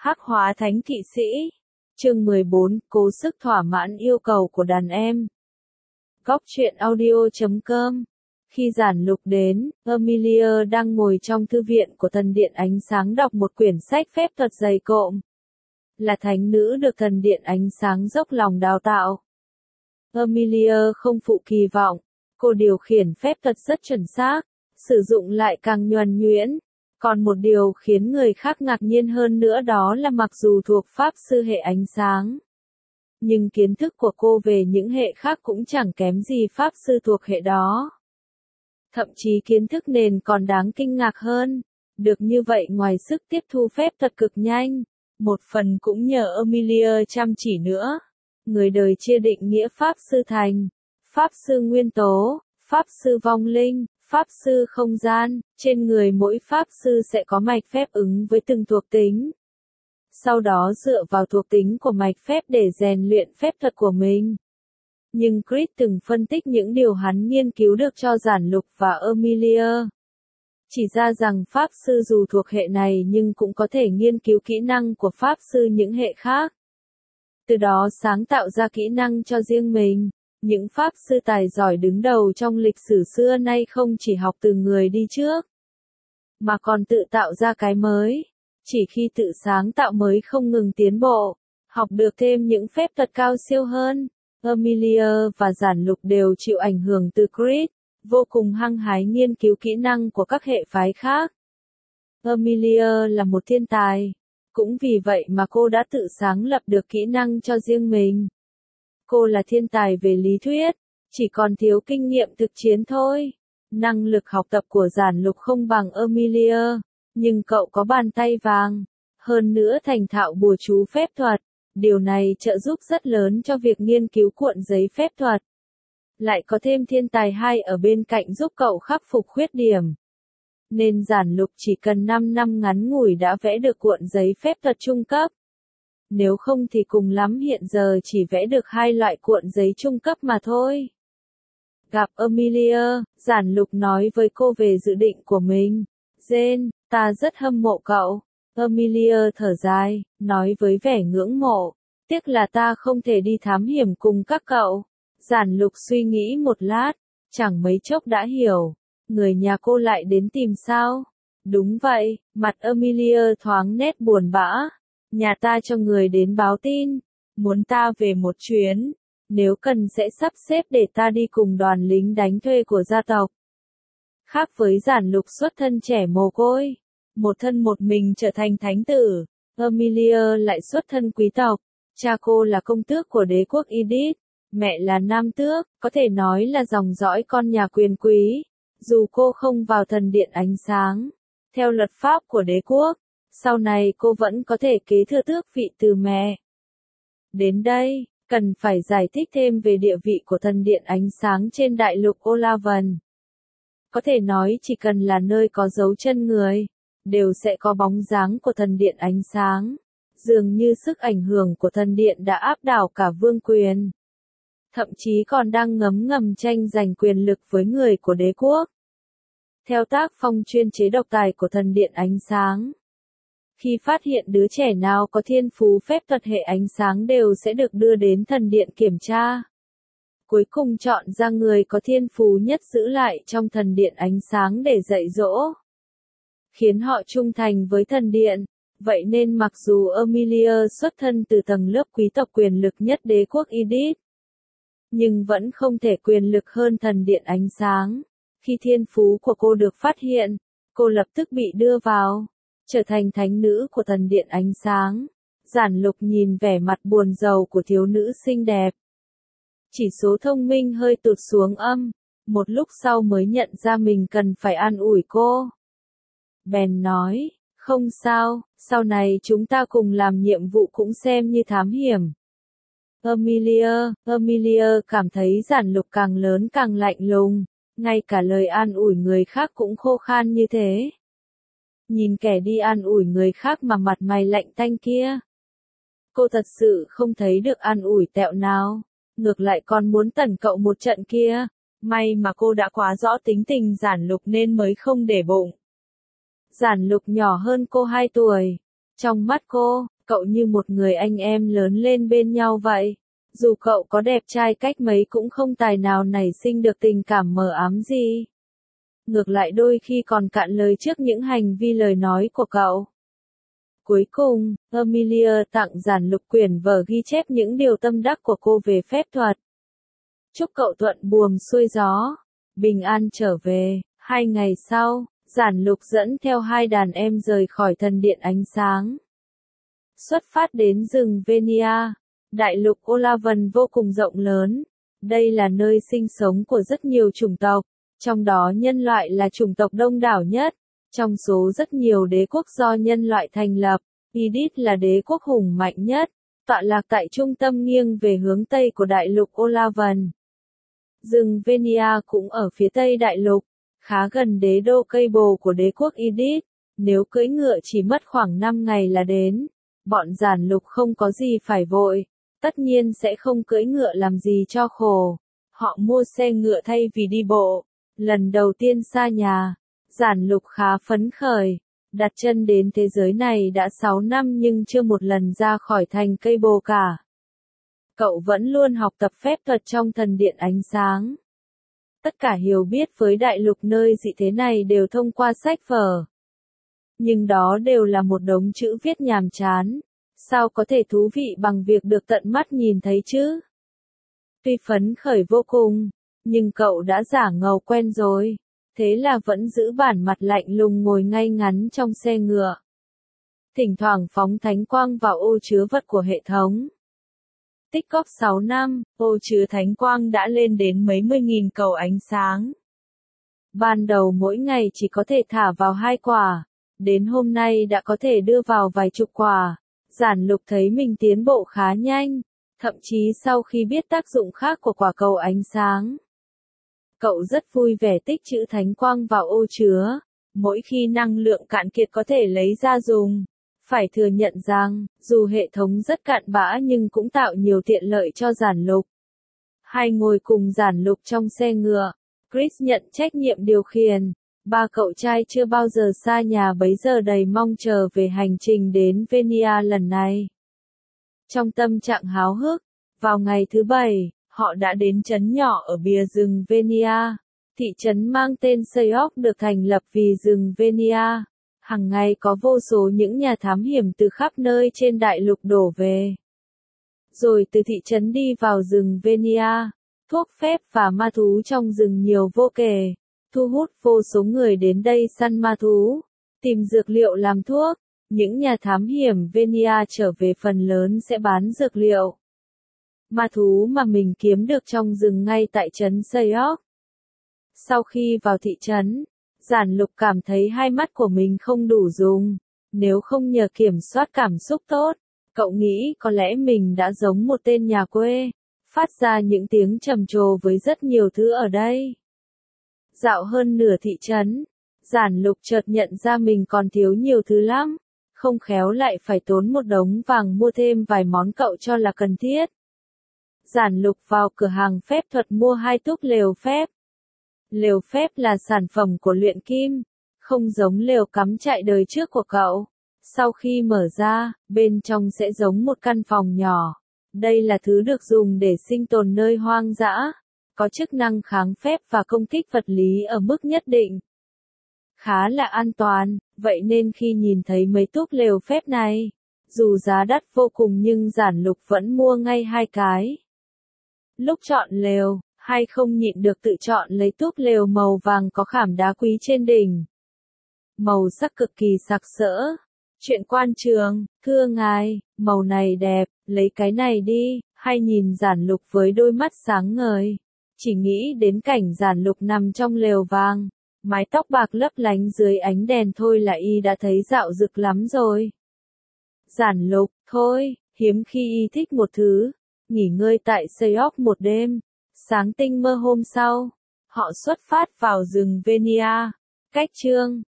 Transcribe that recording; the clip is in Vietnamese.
Hắc hóa thánh kỵ sĩ. Chương 14, cố sức thỏa mãn yêu cầu của đàn em. Góc truyện audio.com. Khi giản lục đến, Amelia đang ngồi trong thư viện của thần điện ánh sáng đọc một quyển sách phép thuật dày cộm. Là thánh nữ được thần điện ánh sáng dốc lòng đào tạo. Amelia không phụ kỳ vọng, cô điều khiển phép thuật rất chuẩn xác, sử dụng lại càng nhuần nhuyễn. Còn một điều khiến người khác ngạc nhiên hơn nữa đó là mặc dù thuộc pháp sư hệ ánh sáng, nhưng kiến thức của cô về những hệ khác cũng chẳng kém gì pháp sư thuộc hệ đó. Thậm chí kiến thức nền còn đáng kinh ngạc hơn. Được như vậy ngoài sức tiếp thu phép thuật cực nhanh, một phần cũng nhờ Amelia chăm chỉ nữa. Người đời chia định nghĩa pháp sư thành, pháp sư nguyên tố, pháp sư vong linh, pháp sư không gian. Trên người mỗi pháp sư sẽ có mạch phép ứng với từng thuộc tính. Sau đó dựa vào thuộc tính của mạch phép để rèn luyện phép thuật của mình. Nhưng Chris từng phân tích những điều hắn nghiên cứu được cho giản lục và Amelia. Chỉ ra rằng pháp sư dù thuộc hệ này nhưng cũng có thể nghiên cứu kỹ năng của pháp sư những hệ khác. Từ đó sáng tạo ra kỹ năng cho riêng mình. Những pháp sư tài giỏi đứng đầu trong lịch sử xưa nay không chỉ học từ người đi trước, mà còn tự tạo ra cái mới. Chỉ khi tự sáng tạo mới không ngừng tiến bộ, học được thêm những phép thuật cao siêu hơn. Amelia và giản lục đều chịu ảnh hưởng từ Chris, vô cùng hăng hái nghiên cứu kỹ năng của các hệ phái khác. Amelia là một thiên tài, cũng vì vậy mà cô đã tự sáng lập được kỹ năng cho riêng mình. Cô là thiên tài về lý thuyết, chỉ còn thiếu kinh nghiệm thực chiến thôi. Năng lực học tập của giản lục không bằng Amelia, nhưng cậu có bàn tay vàng, hơn nữa thành thạo bùa chú phép thuật. Điều này trợ giúp rất lớn cho việc nghiên cứu cuộn giấy phép thuật. Lại có thêm thiên tài hai ở bên cạnh giúp cậu khắc phục khuyết điểm. Nên giản lục chỉ cần 5 năm ngắn ngủi đã vẽ được cuộn giấy phép thuật trung cấp. Nếu không thì cùng lắm hiện giờ chỉ vẽ được 2 loại cuộn giấy trung cấp mà thôi. Gặp Amelia, giản lục nói với cô về dự định của mình. Jane, ta rất hâm mộ cậu. Amelia thở dài, nói với vẻ ngưỡng mộ. Tiếc là ta không thể đi thám hiểm cùng các cậu. Giản lục suy nghĩ một lát, chẳng mấy chốc đã hiểu. Người nhà cô lại đến tìm sao? Đúng vậy, mặt Amelia thoáng nét buồn bã. Nhà ta cho người đến báo tin, muốn ta về một chuyến. Nếu cần sẽ sắp xếp để ta đi cùng đoàn lính đánh thuê của gia tộc. Khác với giản lục xuất thân trẻ mồ côi, một thân một mình trở thành thánh tử, Amelia lại xuất thân quý tộc. Cha cô là công tước của đế quốc Edith, mẹ là nam tước, có thể nói là dòng dõi con nhà quyền quý. Dù cô không vào thần điện ánh sáng, theo luật pháp của đế quốc, sau này cô vẫn có thể kế thừa tước vị từ mẹ. Đến đây, cần phải giải thích thêm về địa vị của thần điện ánh sáng trên đại lục Olavan. Có thể nói chỉ cần là nơi có dấu chân người, đều sẽ có bóng dáng của thần điện ánh sáng. Dường như sức ảnh hưởng của thần điện đã áp đảo cả vương quyền. Thậm chí còn đang ngấm ngầm tranh giành quyền lực với người của đế quốc. Theo tác phong chuyên chế độc tài của thần điện ánh sáng, khi phát hiện đứa trẻ nào có thiên phú phép thuật hệ ánh sáng đều sẽ được đưa đến thần điện kiểm tra. Cuối cùng chọn ra người có thiên phú nhất giữ lại trong thần điện ánh sáng để dạy dỗ, khiến họ trung thành với thần điện. Vậy nên mặc dù Amelia xuất thân từ tầng lớp quý tộc quyền lực nhất đế quốc Edith, nhưng vẫn không thể quyền lực hơn thần điện ánh sáng. Khi thiên phú của cô được phát hiện, cô lập tức bị đưa vào, trở thành thánh nữ của thần điện ánh sáng. Giản lục nhìn vẻ mặt buồn rầu của thiếu nữ xinh đẹp. Chỉ số thông minh hơi tụt xuống âm, một lúc sau mới nhận ra mình cần phải an ủi cô. Bèn nói, không sao, sau này chúng ta cùng làm nhiệm vụ cũng xem như thám hiểm. Amelia cảm thấy giản lục càng lớn càng lạnh lùng, ngay cả lời an ủi người khác cũng khô khan như thế. Nhìn kẻ đi an ủi người khác mà mặt mày lạnh tanh kia, cô thật sự không thấy được an ủi tẹo nào, ngược lại còn muốn tẩn cậu một trận kia. May mà cô đã quá rõ tính tình giản lục nên mới không để bụng. Giản lục nhỏ hơn cô 2 tuổi, Trong mắt cô, cậu như một người anh em lớn lên bên nhau vậy. Dù cậu có đẹp trai cách mấy cũng không tài nào nảy sinh được tình cảm mờ ám gì. Ngược lại đôi khi còn cạn lời trước những hành vi lời nói của cậu. Cuối cùng, Amelia tặng Giản Lục quyển vở ghi chép những điều tâm đắc của cô về phép thuật. Chúc cậu thuận buồm xuôi gió, bình an trở về. 2 ngày sau, Giản Lục dẫn theo 2 đàn em rời khỏi thần điện ánh sáng. Xuất phát đến rừng Venia. Đại lục Olavan vô cùng rộng lớn. Đây là nơi sinh sống của rất nhiều chủng tộc, trong đó nhân loại là chủng tộc đông đảo nhất. Trong số rất nhiều đế quốc do nhân loại thành lập, Idit là đế quốc hùng mạnh nhất, tọa lạc tại trung tâm nghiêng về hướng Tây của đại lục Olavan. Rừng Venia cũng ở phía Tây đại lục, khá gần đế đô Cable của đế quốc Idit. Nếu cưỡi ngựa chỉ mất khoảng 5 ngày là đến. Bọn Giản Lục không có gì phải vội, tất nhiên sẽ không cưỡi ngựa làm gì cho khổ. Họ mua xe ngựa thay vì đi bộ. Lần đầu tiên xa nhà, Giản Lục khá phấn khởi. Đặt chân đến thế giới này đã 6 năm nhưng chưa một lần ra khỏi thành Cable cả. Cậu vẫn luôn học tập phép thuật trong thần điện ánh sáng. Tất cả hiểu biết với đại lục nơi dị thế này đều thông qua sách vở. Nhưng đó đều là một đống chữ viết nhàm chán. Sao có thể thú vị bằng việc được tận mắt nhìn thấy chứ? Tuy phấn khởi vô cùng, nhưng cậu đã giả ngầu quen rồi. Thế là vẫn giữ bản mặt lạnh lùng ngồi ngay ngắn trong xe ngựa. Thỉnh thoảng phóng thánh quang vào ô chứa vật của hệ thống. Tích góp 6 năm, ô chứa thánh quang đã lên đến mấy mươi nghìn cầu ánh sáng. Ban đầu mỗi ngày chỉ có thể thả vào 2 quả, đến hôm nay đã có thể đưa vào vài chục quả. Giản Lục thấy mình tiến bộ khá nhanh, thậm chí sau khi biết tác dụng khác của quả cầu ánh sáng. Cậu rất vui vẻ tích trữ thánh quang vào ô chứa, mỗi khi năng lượng cạn kiệt có thể lấy ra dùng. Phải thừa nhận rằng, dù hệ thống rất cạn bã nhưng cũng tạo nhiều tiện lợi cho Giản Lục. Hai ngồi cùng Giản Lục trong xe ngựa, Chris nhận trách nhiệm điều khiển. 3 cậu trai chưa bao giờ xa nhà bấy giờ đầy mong chờ về hành trình đến Venia lần này. Trong tâm trạng háo hức, vào ngày thứ 7, họ đã đến trấn nhỏ ở bìa rừng Venia. Thị trấn mang tên Sayok được thành lập vì rừng Venia. Hằng ngày có vô số những nhà thám hiểm từ khắp nơi trên đại lục đổ về. Rồi từ thị trấn đi vào rừng Venia, thuốc phép và ma thú trong rừng nhiều vô kể, thu hút vô số người đến đây săn ma thú, tìm dược liệu làm thuốc. Những nhà thám hiểm Venia trở về phần lớn sẽ bán dược liệu, ma thú mà mình kiếm được trong rừng ngay tại trấn Sayok. Sau khi vào thị trấn, Giản Lục cảm thấy hai mắt của mình không đủ dùng. Nếu không nhờ kiểm soát cảm xúc tốt, cậu nghĩ có lẽ mình đã giống một tên nhà quê, phát ra những tiếng trầm trồ với rất nhiều thứ ở đây. Dạo hơn nửa thị trấn, Giản Lục chợt nhận ra mình còn thiếu nhiều thứ lắm, không khéo lại phải tốn một đống vàng mua thêm vài món cậu cho là cần thiết. Giản Lục vào cửa hàng phép thuật mua 2 túp lều phép. Lều phép là sản phẩm của luyện kim, không giống lều cắm trại đời trước của cậu. Sau khi mở ra, bên trong sẽ giống một căn phòng nhỏ. Đây là thứ được dùng để sinh tồn nơi hoang dã, có chức năng kháng phép và công kích vật lý ở mức nhất định. Khá là an toàn, vậy nên khi nhìn thấy mấy túp lều phép này, dù giá đắt vô cùng nhưng Giản Lục vẫn mua ngay 2 cái. Lúc chọn lều, hay không nhịn được tự chọn lấy túp lều màu vàng có khảm đá quý trên đỉnh. Màu sắc cực kỳ sặc sỡ. Chuyện quan trường, thưa ngài, màu này đẹp, lấy cái này đi. Hay nhìn Giản Lục với đôi mắt sáng ngời. Chỉ nghĩ đến cảnh Giản Lục nằm trong lều vàng, mái tóc bạc lấp lánh dưới ánh đèn thôi là y đã thấy dạo rực lắm rồi. Giản Lục, thôi, hiếm khi y thích một thứ. Nghỉ ngơi tại Sayok một đêm. Sáng tinh mơ hôm sau, họ xuất phát vào rừng Venia. Cách chương